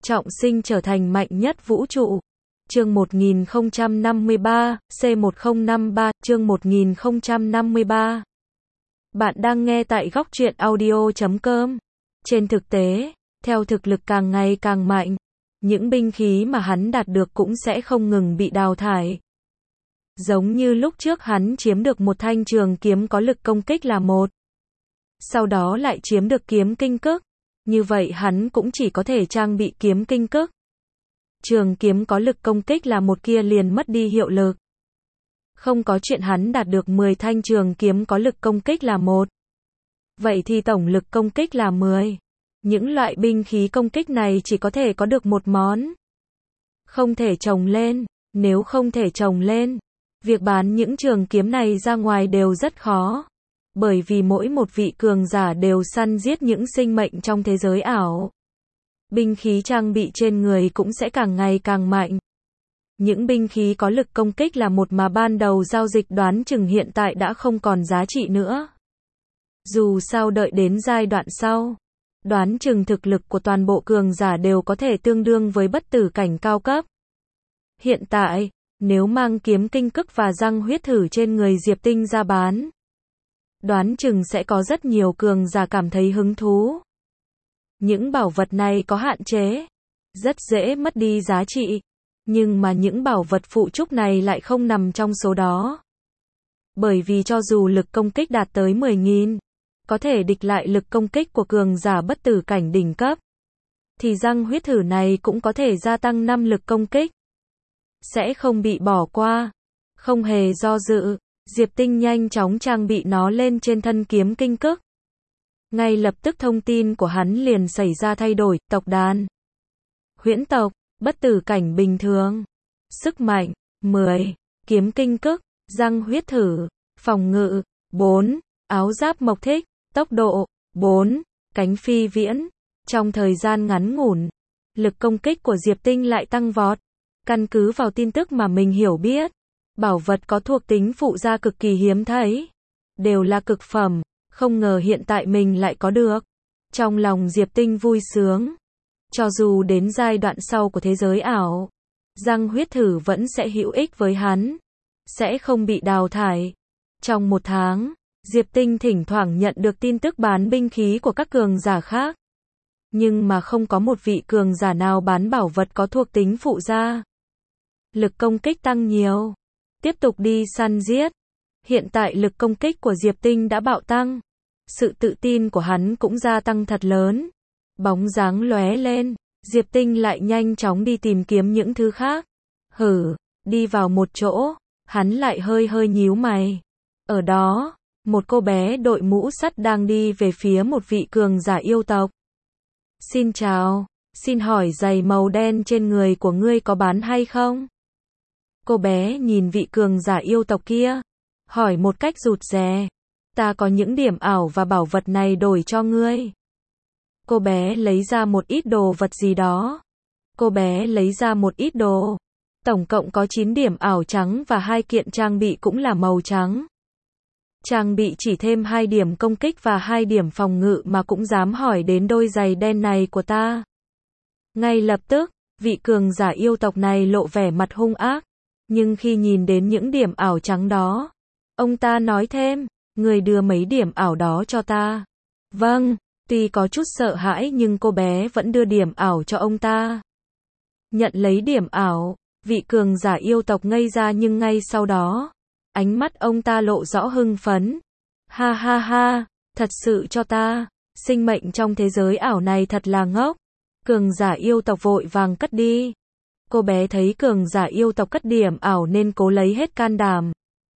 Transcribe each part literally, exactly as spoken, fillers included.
trọng sinh trở thành mạnh nhất vũ trụ. Chương một nghìn không trăm năm mươi ba, C một không năm ba, chương một nghìn không trăm năm mươi ba. Bạn đang nghe tại góc truyện audio chấm com. Trên thực tế, theo thực lực càng ngày càng mạnh, những binh khí mà hắn đạt được cũng sẽ không ngừng bị đào thải. Giống như lúc trước hắn chiếm được một thanh trường kiếm có lực công kích là một. Sau đó lại chiếm được kiếm kinh cức. Như vậy hắn cũng chỉ có thể trang bị kiếm kinh cức. Trường kiếm có lực công kích là một kia liền mất đi hiệu lực. Không có chuyện hắn đạt được mười thanh trường kiếm có lực công kích là một. Vậy thì tổng lực công kích là mười. Những loại binh khí công kích này chỉ có thể có được một món. Không thể chồng lên. Nếu không thể chồng lên, việc bán những trường kiếm này ra ngoài đều rất khó. Bởi vì mỗi một vị cường giả đều săn giết những sinh mệnh trong thế giới ảo. Binh khí trang bị trên người cũng sẽ càng ngày càng mạnh. Những binh khí có lực công kích là một mà ban đầu giao dịch đoán chừng hiện tại đã không còn giá trị nữa. Dù sao đợi đến giai đoạn sau, đoán chừng thực lực của toàn bộ cường giả đều có thể tương đương với bất tử cảnh cao cấp. Hiện tại, nếu mang kiếm kinh cức và răng huyết thử trên người Diệp Tinh ra bán, đoán chừng sẽ có rất nhiều cường giả cảm thấy hứng thú. Những bảo vật này có hạn chế, rất dễ mất đi giá trị, nhưng mà những bảo vật phụ trúc này lại không nằm trong số đó. Bởi vì cho dù lực công kích đạt tới mười nghìn, có thể địch lại lực công kích của cường giả bất tử cảnh đỉnh cấp, thì răng huyết thử này cũng có thể gia tăng năm lực công kích. Sẽ không bị bỏ qua. Không hề do dự, Diệp Tinh nhanh chóng trang bị nó lên trên thân kiếm kinh cức. Ngay lập tức thông tin của hắn liền xảy ra thay đổi, tộc đàn. Huyễn tộc, bất tử cảnh bình thường. Sức mạnh, mười, kiếm kinh cức, răng huyết thử, phòng ngự, bốn, áo giáp mộc thích, tốc độ, bốn, cánh phi viễn. Trong thời gian ngắn ngủn, lực công kích của Diệp Tinh lại tăng vọt. Căn cứ vào tin tức mà mình hiểu biết, bảo vật có thuộc tính phụ gia cực kỳ hiếm thấy, đều là cực phẩm, không ngờ hiện tại mình lại có được. Trong lòng Diệp Tinh vui sướng. Cho dù đến giai đoạn sau của thế giới ảo, răng huyết thử vẫn sẽ hữu ích với hắn, sẽ không bị đào thải. Trong một tháng, Diệp Tinh thỉnh thoảng nhận được tin tức bán binh khí của các cường giả khác. Nhưng mà không có một vị cường giả nào bán bảo vật có thuộc tính phụ gia. Lực công kích tăng nhiều. Tiếp tục đi săn giết. Hiện tại lực công kích của Diệp Tinh đã bạo tăng. Sự tự tin của hắn cũng gia tăng thật lớn. Bóng dáng lóe lên, Diệp Tinh lại nhanh chóng đi tìm kiếm những thứ khác. Hử, đi vào một chỗ, hắn lại hơi hơi nhíu mày. Ở đó, một cô bé đội mũ sắt đang đi về phía một vị cường giả yêu tộc. Xin chào, xin hỏi giày màu đen trên người của ngươi có bán hay không? Cô bé nhìn vị cường giả yêu tộc kia, hỏi một cách rụt rè. Ta có những điểm ảo và bảo vật này đổi cho ngươi. Cô bé lấy ra một ít đồ vật gì đó. Cô bé lấy ra một ít đồ. Tổng cộng có chín điểm ảo trắng và hai kiện trang bị cũng là màu trắng. Trang bị chỉ thêm hai điểm công kích và hai điểm phòng ngự mà cũng dám hỏi đến đôi giày đen này của ta. Ngay lập tức, vị cường giả yêu tộc này lộ vẻ mặt hung ác. Nhưng khi nhìn đến những điểm ảo trắng đó, ông ta nói thêm, người đưa mấy điểm ảo đó cho ta. Vâng, tuy có chút sợ hãi nhưng cô bé vẫn đưa điểm ảo cho ông ta. Nhận lấy điểm ảo, vị cường giả yêu tộc ngây ra nhưng ngay sau đó, ánh mắt ông ta lộ rõ hưng phấn. Ha ha ha, thật sự cho ta, sinh mệnh trong thế giới ảo này thật là ngốc. Cường giả yêu tộc vội vàng cất đi. Cô bé thấy cường giả yêu tộc cất điểm ảo nên cố lấy hết can đảm.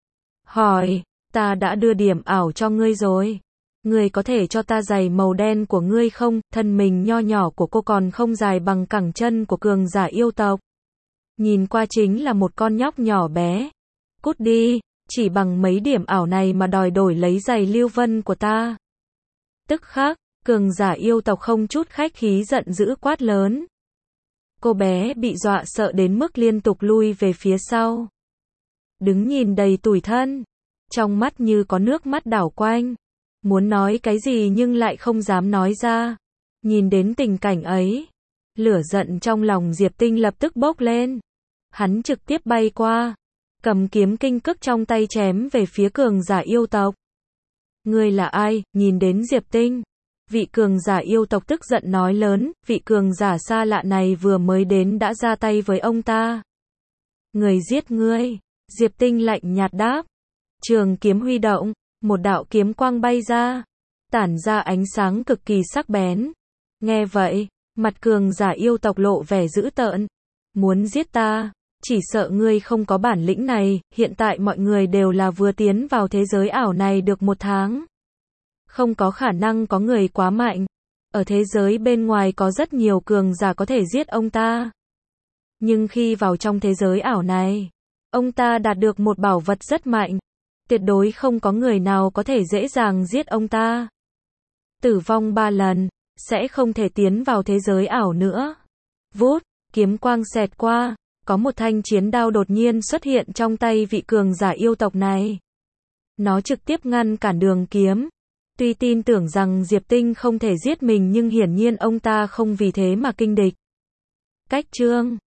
Hỏi, ta đã đưa điểm ảo cho ngươi rồi. Ngươi có thể cho ta giày màu đen của ngươi không? Thân mình nho nhỏ của cô còn không dài bằng cẳng chân của cường giả yêu tộc. Nhìn qua chính là một con nhóc nhỏ bé. Cút đi, chỉ bằng mấy điểm ảo này mà đòi đổi lấy giày lưu vân của ta. Tức khắc, cường giả yêu tộc không chút khách khí giận dữ quát lớn. Cô bé bị dọa sợ đến mức liên tục lui về phía sau. Đứng nhìn đầy tủi thân. Trong mắt như có nước mắt đảo quanh. Muốn nói cái gì nhưng lại không dám nói ra. Nhìn đến tình cảnh ấy, Lửa giận trong lòng Diệp Tinh lập tức bốc lên. Hắn trực tiếp bay qua, cầm kiếm kinh cức trong tay chém về phía cường giả yêu tộc. Ngươi là ai? Nhìn đến Diệp Tinh, vị cường giả yêu tộc tức giận nói lớn, vị cường giả xa lạ này vừa mới đến đã ra tay với ông ta. Người giết ngươi. Diệp Tinh lạnh nhạt đáp. Trường kiếm huy động, một đạo kiếm quang bay ra, tản ra ánh sáng cực kỳ sắc bén. Nghe vậy, mặt cường giả yêu tộc lộ vẻ dữ tợn. Muốn giết ta? Chỉ sợ ngươi không có bản lĩnh này, hiện tại mọi người đều là vừa tiến vào thế giới ảo này được một tháng. Không có khả năng có người quá mạnh. Ở thế giới bên ngoài có rất nhiều cường giả có thể giết ông ta. Nhưng khi vào trong thế giới ảo này, ông ta đạt được một bảo vật rất mạnh. Tuyệt đối không có người nào có thể dễ dàng giết ông ta. Tử vong ba lần, sẽ không thể tiến vào thế giới ảo nữa. Vút, kiếm quang xẹt qua, có một thanh chiến đao đột nhiên xuất hiện trong tay vị cường giả yêu tộc này. Nó trực tiếp ngăn cản đường kiếm. Tuy tin tưởng rằng Diệp Tinh không thể giết mình nhưng hiển nhiên ông ta không vì thế mà kinh địch. Cách chương